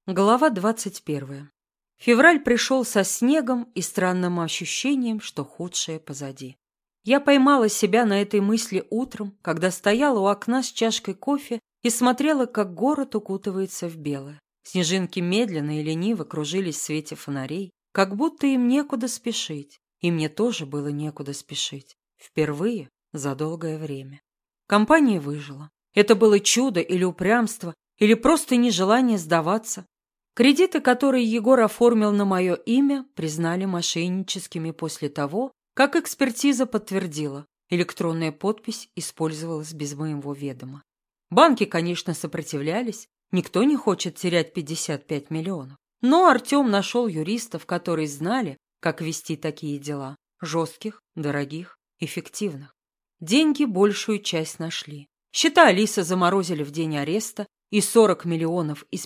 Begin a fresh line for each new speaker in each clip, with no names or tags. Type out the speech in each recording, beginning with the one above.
Глава 21. Февраль пришел со снегом и странным ощущением, что худшее позади. Я поймала себя на этой мысли утром, когда стояла у окна с чашкой кофе и смотрела, как город укутывается в белое. Снежинки медленно и лениво кружились в свете фонарей, как будто им некуда спешить. И мне тоже было некуда спешить. Впервые за долгое время. Компания выжила. Это было чудо или упрямство, или просто нежелание сдаваться. Кредиты, которые Егор оформил на мое имя, признали мошенническими после того, как экспертиза подтвердила, электронная подпись использовалась без моего ведома. Банки, конечно, сопротивлялись, никто не хочет терять 55 миллионов. Но Артем нашел юристов, которые знали, как вести такие дела, жестких, дорогих, эффективных. Деньги большую часть нашли. Счета Алисы заморозили в день ареста, и 40 миллионов из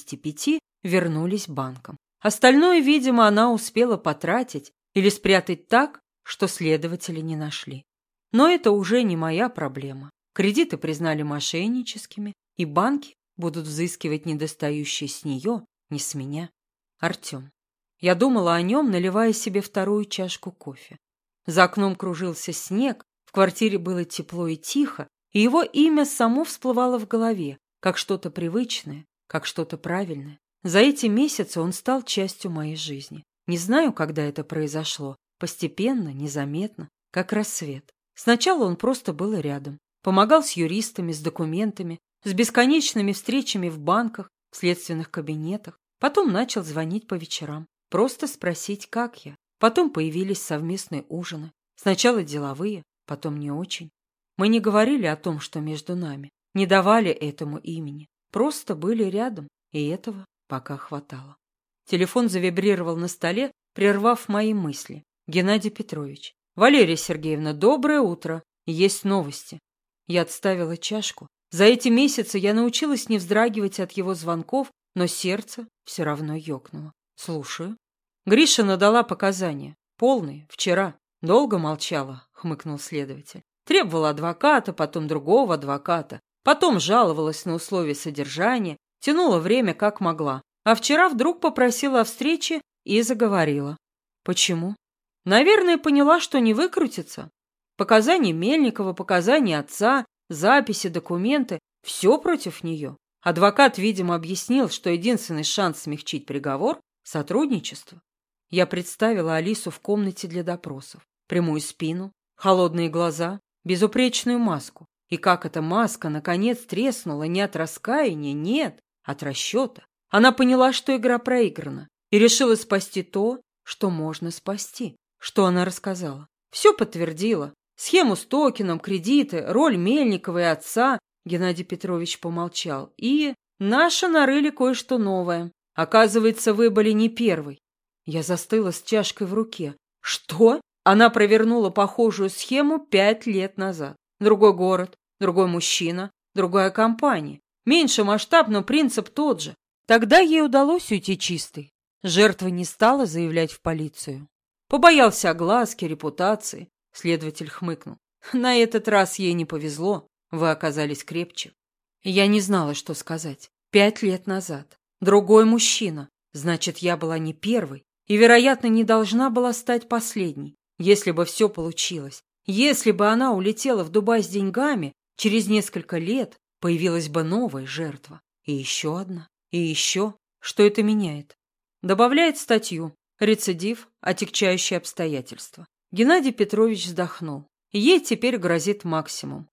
55 вернулись банкам. Остальное, видимо, она успела потратить или спрятать так, что следователи не нашли. Но это уже не моя проблема. Кредиты признали мошенническими, и банки будут взыскивать недостающие с нее, не с меня. Артем. Я думала о нем, наливая себе вторую чашку кофе. За окном кружился снег, в квартире было тепло и тихо, и его имя само всплывало в голове, как что-то привычное, как что-то правильное. За эти месяцы он стал частью моей жизни. Не знаю, когда это произошло. Постепенно, незаметно, как рассвет. Сначала он просто был рядом. Помогал с юристами, с документами, с бесконечными встречами в банках, в следственных кабинетах. Потом начал звонить по вечерам. Просто спросить, как я. Потом появились совместные ужины. Сначала деловые, потом не очень. Мы не говорили о том, что между нами. Не давали этому имени. Просто были рядом, и этого пока хватало. Телефон завибрировал на столе, прервав мои мысли. Геннадий Петрович. Валерия Сергеевна, доброе утро. Есть новости. Я отставила чашку. За эти месяцы я научилась не вздрагивать от его звонков, но сердце все равно ёкнуло. Слушаю. Гришина дала показания. Полные, вчера. Долго молчала, хмыкнул следователь. Требовала адвоката, потом другого адвоката. Потом жаловалась на условия содержания, тянула время как могла. А вчера вдруг попросила о встрече и заговорила. Почему? Наверное, поняла, что не выкрутится. Показания Мельникова, показания отца, записи, документы – все против нее. Адвокат, видимо, объяснил, что единственный шанс смягчить приговор – сотрудничество. Я представила Алису в комнате для допросов. Прямую спину, холодные глаза, безупречную маску. И как эта маска, наконец, треснула не от раскаяния, нет, от расчета. Она поняла, что игра проиграна, и решила спасти то, что можно спасти. Что она рассказала? Все подтвердила. Схему с токеном, кредиты, роль Мельникова и отца. Геннадий Петрович помолчал. И наши нарыли кое-что новое. Оказывается, вы были не первый. Я застыла с чашкой в руке. Что? Она провернула похожую схему 5 лет назад. Другой город, другой мужчина, другая компания. Меньше масштаб, но принцип тот же. Тогда ей удалось уйти чистой. Жертва не стала заявлять в полицию. Побоялся огласки, репутации. Следователь хмыкнул. На этот раз ей не повезло. Вы оказались крепче. Я не знала, что сказать. 5 лет назад. Другой мужчина. Значит, я была не первой. И, вероятно, не должна была стать последней. Если бы все получилось. Если бы она улетела в Дубай с деньгами, через несколько лет появилась бы новая жертва. И еще одна. И еще. Что это меняет? Добавляет статью. Рецидив, отягчающие обстоятельства. Геннадий Петрович вздохнул. Ей теперь грозит максимум.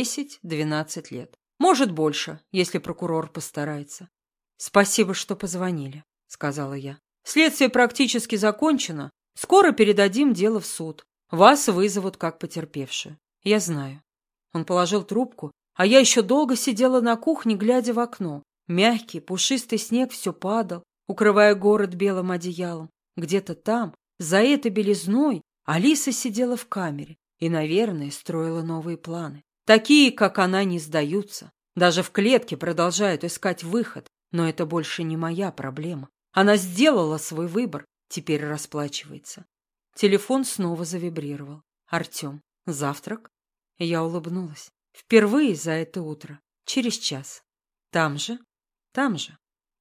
10-12 лет. Может, больше, если прокурор постарается. Спасибо, что позвонили, сказала я. Следствие практически закончено. Скоро передадим дело в суд. Вас вызовут как потерпевшую. Я знаю. Он положил трубку, а я еще долго сидела на кухне, глядя в окно. Мягкий, пушистый снег все падал, укрывая город белым одеялом. Где-то там, за этой белизной, Алиса сидела в камере и, наверное, строила новые планы. Такие, как она, не сдаются. Даже в клетке продолжают искать выход. Но это больше не моя проблема. Она сделала свой выбор, теперь расплачивается. Телефон снова завибрировал. Артем. Завтрак? Я улыбнулась. Впервые за это утро. Через час. Там же? Там же.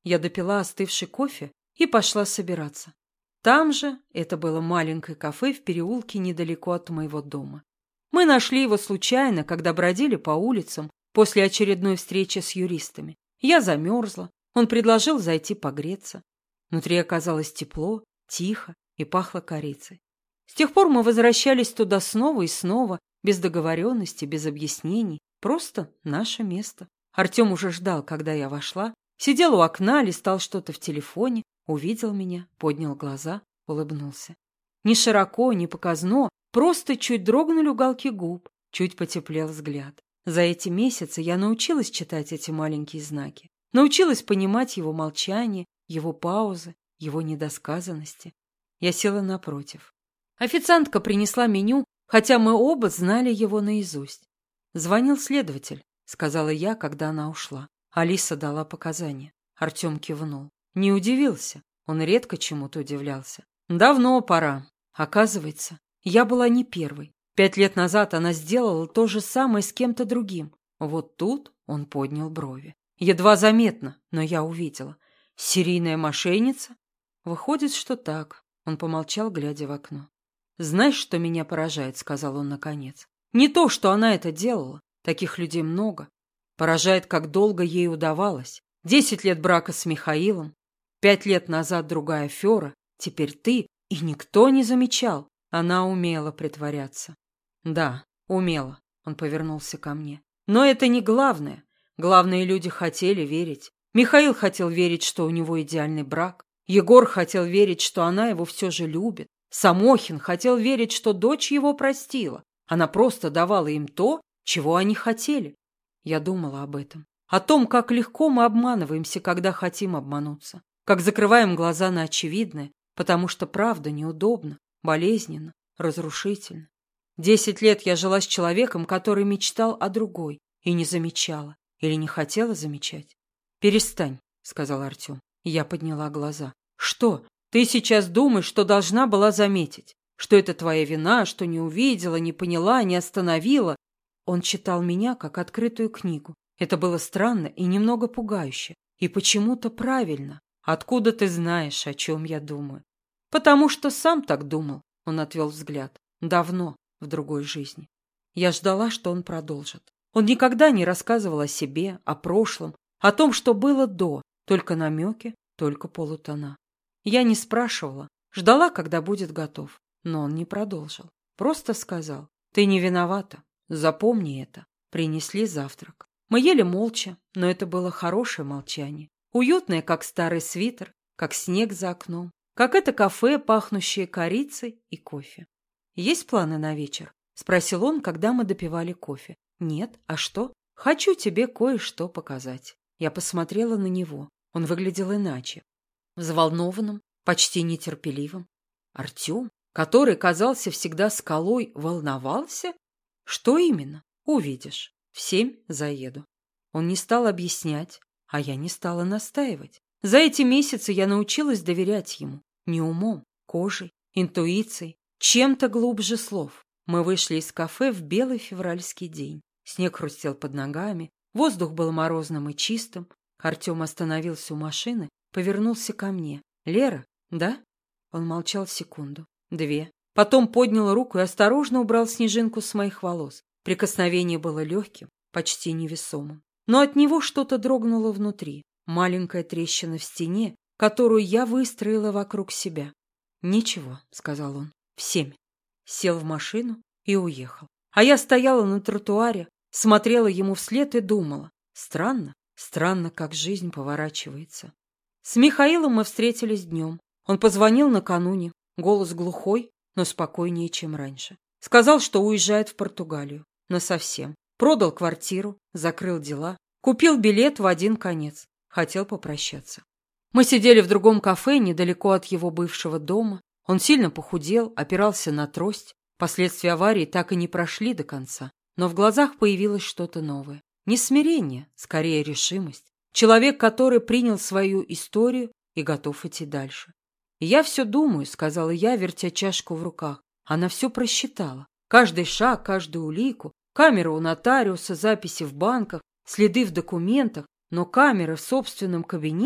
Я допила остывший кофе и пошла собираться. Там же, это было маленькое кафе в переулке недалеко от моего дома. Мы нашли его случайно, когда бродили по улицам после очередной встречи с юристами. Я замерзла, он предложил зайти погреться. Внутри оказалось тепло, тихо и пахло корицей. С тех пор мы возвращались туда снова и снова, без договоренности, без объяснений, просто наше место. Артем уже ждал, когда я вошла, сидел у окна, листал что-то в телефоне, увидел меня, поднял глаза, улыбнулся. Не широко, не показно, просто чуть дрогнули уголки губ, чуть потеплел взгляд. За эти месяцы я научилась читать эти маленькие знаки, научилась понимать его молчание, его паузы, его недосказанности. Я села напротив. Официантка принесла меню, хотя мы оба знали его наизусть. «Звонил следователь», — сказала я, когда она ушла. Алиса дала показания. Артем кивнул. Не удивился. Он редко чему-то удивлялся. «Давно пора. Оказывается, я была не первой. 5 лет назад она сделала то же самое с кем-то другим. Вот тут он поднял брови. Едва заметно, но я увидела. Серийная мошенница? Выходит, что так». Он помолчал, глядя в окно. «Знаешь, что меня поражает?» — сказал он наконец. «Не то, что она это делала. Таких людей много. Поражает, как долго ей удавалось. 10 лет брака с Михаилом. 5 лет назад другая афера. Теперь ты. И никто не замечал. Она умела притворяться». «Да, умела», — он повернулся ко мне. «Но это не главное. Главное, люди хотели верить. Михаил хотел верить, что у него идеальный брак. Егор хотел верить, что она его все же любит. Самохин хотел верить, что дочь его простила. Она просто давала им то, чего они хотели. Я думала об этом. О том, как легко мы обманываемся, когда хотим обмануться. Как закрываем глаза на очевидное, потому что правда неудобна, болезненна, разрушительна. 10 лет я жила с человеком, который мечтал о другой, и не замечала, или не хотела замечать. «Перестань», — сказал Артем. Я подняла глаза. «Что? Ты сейчас думаешь, что должна была заметить? Что это твоя вина, что не увидела, не поняла, не остановила?» Он читал меня, как открытую книгу. Это было странно и немного пугающе. И почему-то правильно. «Откуда ты знаешь, о чем я думаю?» «Потому что сам так думал», — он отвел взгляд. «Давно, в другой жизни». Я ждала, что он продолжит. Он никогда не рассказывал о себе, о прошлом, о том, что было до, только намеки, только полутона. Я не спрашивала, ждала, когда будет готов. Но он не продолжил. Просто сказал: «Ты не виновата. Запомни это». Принесли завтрак. Мы ели молча, но это было хорошее молчание. Уютное, как старый свитер, как снег за окном, как это кафе, пахнущее корицей и кофе. «Есть планы на вечер?» — спросил он, когда мы допивали кофе. «Нет. А что?» «Хочу тебе кое-что показать». Я посмотрела на него. Он выглядел иначе. Взволнованным, почти нетерпеливым. Артем, который казался всегда скалой, волновался? Что именно? Увидишь. В 7 заеду. Он не стал объяснять, а я не стала настаивать. За эти месяцы я научилась доверять ему. Не умом, кожей, интуицией, чем-то глубже слов. Мы вышли из кафе в белый февральский день. Снег хрустел под ногами, воздух был морозным и чистым. Артем остановился у машины, повернулся ко мне. «Лера, да?» Он молчал секунду, 2. Потом поднял руку и осторожно убрал снежинку с моих волос. Прикосновение было легким, почти невесомым. Но от него что-то дрогнуло внутри. Маленькая трещина в стене, которую я выстроила вокруг себя. «Ничего», — сказал он, — «в 7». Сел в машину и уехал. А я стояла на тротуаре, смотрела ему вслед и думала. Странно, странно, как жизнь поворачивается. С Михаилом мы встретились днем. Он позвонил накануне, голос глухой, но спокойнее, чем раньше. Сказал, что уезжает в Португалию. Насовсем. Продал квартиру, закрыл дела, купил билет в один конец. Хотел попрощаться. Мы сидели в другом кафе, недалеко от его бывшего дома. Он сильно похудел, опирался на трость. Последствия аварии так и не прошли до конца. Но в глазах появилось что-то новое. Не смирение, скорее решимость. Человек, который принял свою историю и готов идти дальше. «Я все думаю», — сказала я, вертя чашку в руках. Она все просчитала. Каждый шаг, каждую улику. Камера у нотариуса, записи в банках, следы в документах. Но камера в собственном кабинете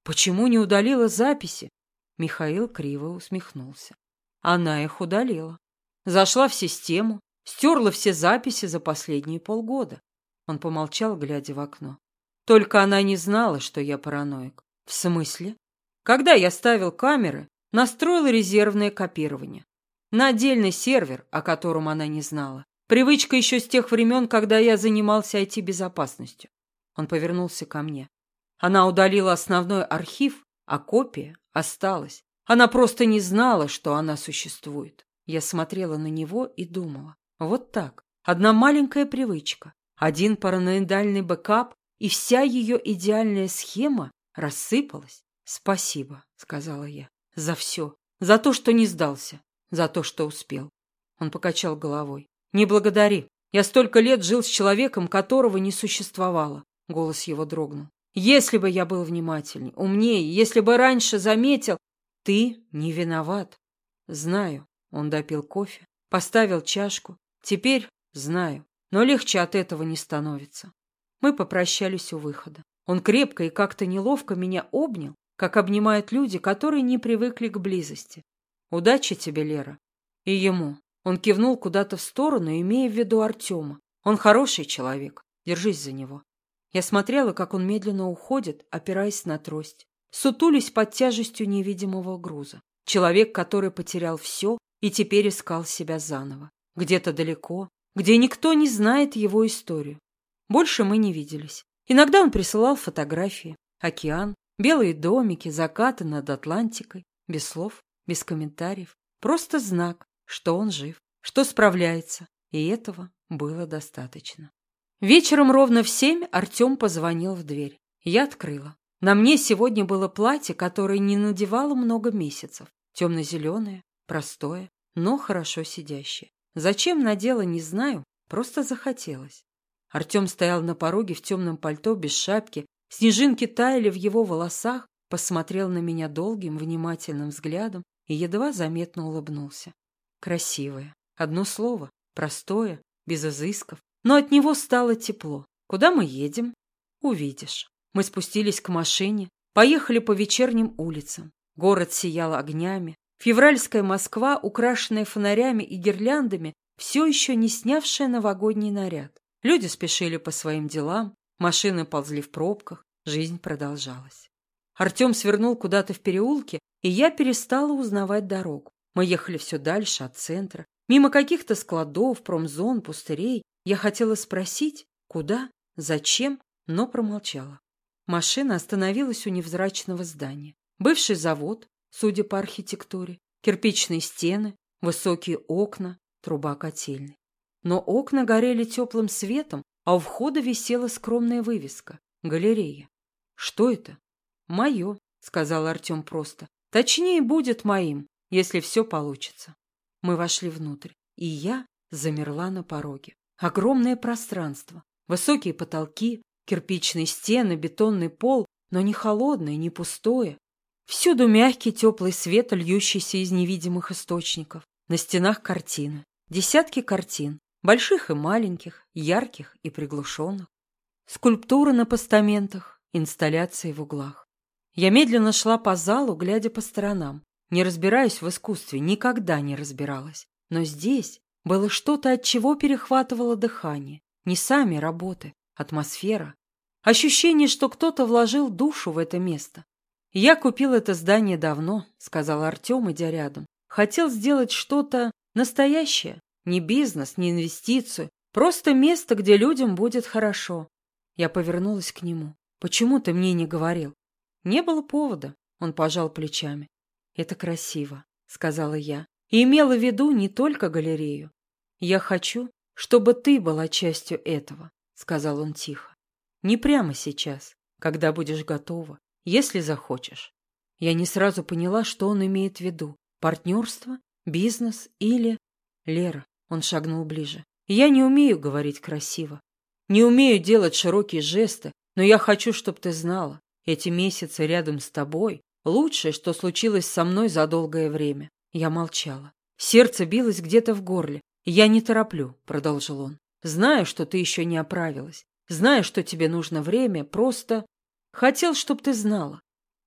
Почему не удалила записи? Михаил криво усмехнулся. Она их удалила. Зашла в систему, стерла все записи за последние полгода. Он помолчал, глядя в окно. Только она не знала, что я параноик. В смысле? Когда я ставил камеры, настроил резервное копирование. На отдельный сервер, о котором она не знала. Привычка еще с тех времен, когда я занимался IT-безопасностью. Он повернулся ко мне. Она удалила основной архив, а копия осталась. Она просто не знала, что она существует. Я смотрела на него и думала. Вот так. Одна маленькая привычка, один параноидальный бэкап, и вся ее идеальная схема рассыпалась. «Спасибо», — сказала я, — «за все. За то, что не сдался. За то, что успел». Он покачал головой. «Не благодари. Я столько лет жил с человеком, которого не существовало». Голос его дрогнул. «Если бы я был внимательней, умнее, если бы раньше заметил...» «Ты не виноват». «Знаю». Он допил кофе, поставил чашку. «Теперь знаю, но легче от этого не становится». Мы попрощались у выхода. Он крепко и как-то неловко меня обнял, как обнимают люди, которые не привыкли к близости. «Удачи тебе, Лера». И ему. Он кивнул куда-то в сторону, имея в виду Артема. Он хороший человек. Держись за него. Я смотрела, как он медленно уходит, опираясь на трость, сутулясь под тяжестью невидимого груза. Человек, который потерял все и теперь искал себя заново. Где-то далеко, где никто не знает его историю. Больше мы не виделись. Иногда он присылал фотографии. Океан, белые домики, закаты над Атлантикой. Без слов, без комментариев. Просто знак, что он жив, что справляется. И этого было достаточно. Вечером ровно в 7 Артем позвонил в дверь. Я открыла. На мне сегодня было платье, которое не надевала много месяцев. Темно-зеленое, простое, но хорошо сидящее. Зачем надела, не знаю, просто захотелось. Артем стоял на пороге в темном пальто, без шапки. Снежинки таяли в его волосах, посмотрел на меня долгим, внимательным взглядом и едва заметно улыбнулся. Красивое. Одно слово. Простое, без изысков. Но от него стало тепло. Куда мы едем? Увидишь. Мы спустились к машине, поехали по вечерним улицам. Город сиял огнями. Февральская Москва, украшенная фонарями и гирляндами, все еще не снявшая новогодний наряд. Люди спешили по своим делам, машины ползли в пробках, жизнь продолжалась. Артем свернул куда-то в переулке, и я перестала узнавать дорогу. Мы ехали все дальше от центра, мимо каких-то складов, промзон, пустырей. Я хотела спросить, куда, зачем, но промолчала. Машина остановилась у невзрачного здания. Бывший завод, судя по архитектуре, кирпичные стены, высокие окна, труба котельной. Но окна горели теплым светом, а у входа висела скромная вывеска — галерея. Что это? Мое, сказал Артем просто. Точнее, будет моим, если все получится. Мы вошли внутрь, и я замерла на пороге. Огромное пространство, высокие потолки, кирпичные стены, бетонный пол, но не холодное, не пустое. Всюду мягкий теплый свет, льющийся из невидимых источников. На стенах картины. Десятки картин, больших и маленьких, ярких и приглушенных. Скульптуры на постаментах, инсталляции в углах. Я медленно шла по залу, глядя по сторонам. Не разбираюсь в искусстве, никогда не разбиралась. Но здесь было что-то, от чего перехватывало дыхание. Не сами работы, атмосфера. Ощущение, что кто-то вложил душу в это место. «Я купил это здание давно», — сказал Артем, идя рядом. «Хотел сделать что-то настоящее. Не бизнес, не инвестицию. Просто место, где людям будет хорошо». Я повернулась к нему. «Почему ты мне не говорил?» «Не было повода», — он пожал плечами. «Это красиво», — сказала я. И имела в виду не только галерею. «Я хочу, чтобы ты была частью этого», — сказал он тихо. «Не прямо сейчас, когда будешь готова, если захочешь». Я не сразу поняла, что он имеет в виду. Партнерство, бизнес или... «Лера», — он шагнул ближе, — «я не умею говорить красиво. Не умею делать широкие жесты, но я хочу, чтобы ты знала. Эти месяцы рядом с тобой — лучшее, что случилось со мной за долгое время». Я молчала. Сердце билось где-то в горле. «Я не тороплю», — продолжил он. «Знаю, что ты еще не оправилась. Знаю, что тебе нужно время, просто... Хотел, чтобы ты знала».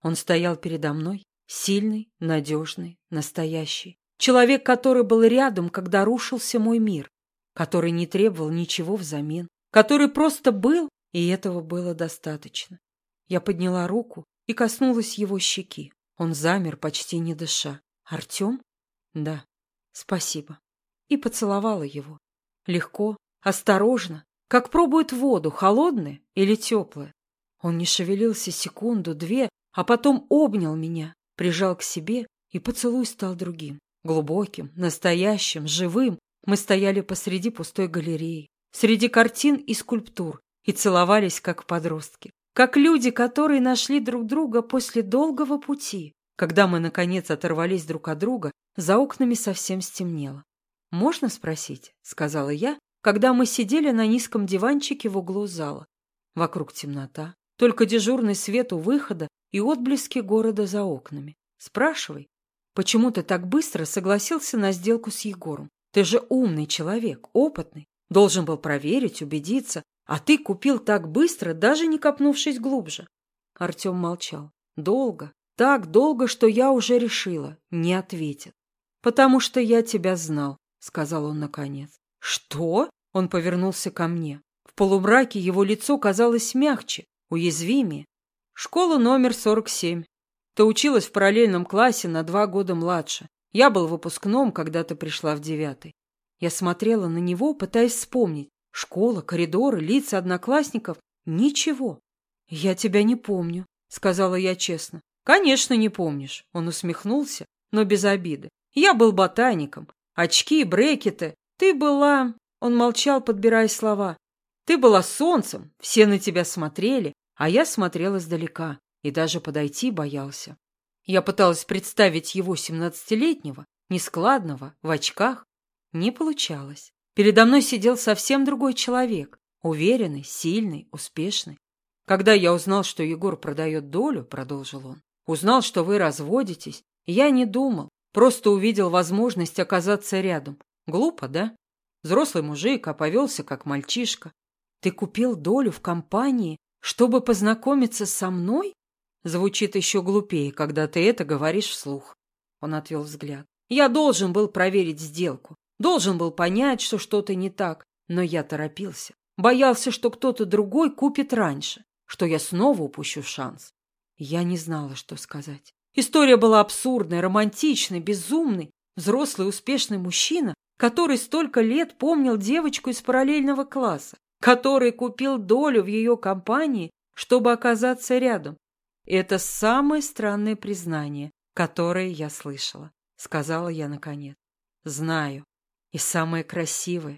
Он стоял передо мной, сильный, надежный, настоящий. Человек, который был рядом, когда рушился мой мир, который не требовал ничего взамен, который просто был, и этого было достаточно. Я подняла руку и коснулась его щеки. Он замер, почти не дыша. «Артем?» «Да, спасибо». И поцеловала его. Легко, осторожно, как пробует воду, холодная или теплая. Он не шевелился секунду, две, а потом обнял меня, прижал к себе, и поцелуй стал другим. Глубоким, настоящим, живым. Мы стояли посреди пустой галереи, среди картин и скульптур, и целовались, как подростки. Как люди, которые нашли друг друга после долгого пути. Когда мы, наконец, оторвались друг от друга, за окнами совсем стемнело. «Можно спросить?» — сказала я, когда мы сидели на низком диванчике в углу зала. Вокруг темнота, только дежурный свет у выхода и отблески города за окнами. «Спрашивай, почему ты так быстро согласился на сделку с Егором? Ты же умный человек, опытный, должен был проверить, убедиться, а ты купил так быстро, даже не копнувшись глубже». Артем молчал. Долго, так долго, что я уже решила, не ответит. «Потому что я тебя знал», — сказал он наконец. «Что?» — он повернулся ко мне. В полумраке его лицо казалось мягче, уязвимее. «Школа номер 47. Ты училась в параллельном классе на 2 года младше. Я был в выпускном, когда ты пришла в 9. Я смотрела на него, пытаясь вспомнить. Школа, коридоры, лица одноклассников. Ничего. «Я тебя не помню», — сказала я честно. «Конечно, не помнишь», — он усмехнулся, но без обиды. «Я был ботаником. Очки, брекеты. Ты была...» Он молчал, подбирая слова. «Ты была солнцем, все на тебя смотрели, а я смотрел издалека и даже подойти боялся». Я пыталась представить его 17-летнего, нескладного, в очках. Не получалось. Передо мной сидел совсем другой человек, уверенный, сильный, успешный. «Когда я узнал, что Егор продает долю, — продолжил он, — узнал, что вы разводитесь, я не думал, просто увидел возможность оказаться рядом. Глупо, да? Взрослый мужик, а повелся как мальчишка. Ты купил долю в компании, чтобы познакомиться со мной? Звучит еще глупее, когда ты это говоришь вслух». Он отвел взгляд. «Я должен был проверить сделку. Должен был понять, что что-то не так, но я торопился. Боялся, что кто-то другой купит раньше, что я снова упущу шанс». Я не знала, что сказать. История была абсурдной, романтичной, безумной. Взрослый успешный мужчина, который столько лет помнил девочку из параллельного класса, который купил долю в ее компании, чтобы оказаться рядом. «Это самое странное признание, которое я слышала», — сказала я наконец. «Знаю. И самое красивое.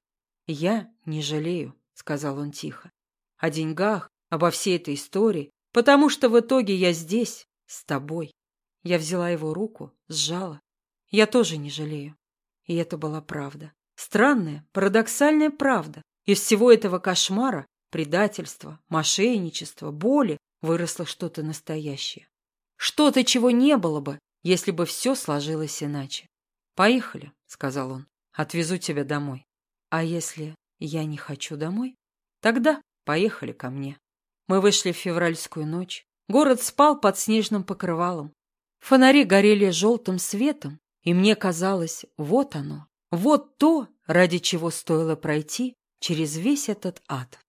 Я не жалею», — сказал он тихо. «О деньгах, обо всей этой истории, потому что в итоге я здесь, с тобой». Я взяла его руку, сжала. «Я тоже не жалею». И это была правда. Странная, парадоксальная правда. Из всего этого кошмара, предательства, мошенничества, боли выросло что-то настоящее. Что-то, чего не было бы, если бы все сложилось иначе. «Поехали», — сказал он. «Отвезу тебя домой». «А если я не хочу домой?» «Тогда поехали ко мне». Мы вышли в февральскую ночь. Город спал под снежным покрывалом. Фонари горели желтым светом, и мне казалось, вот оно, вот то, ради чего стоило пройти через весь этот ад.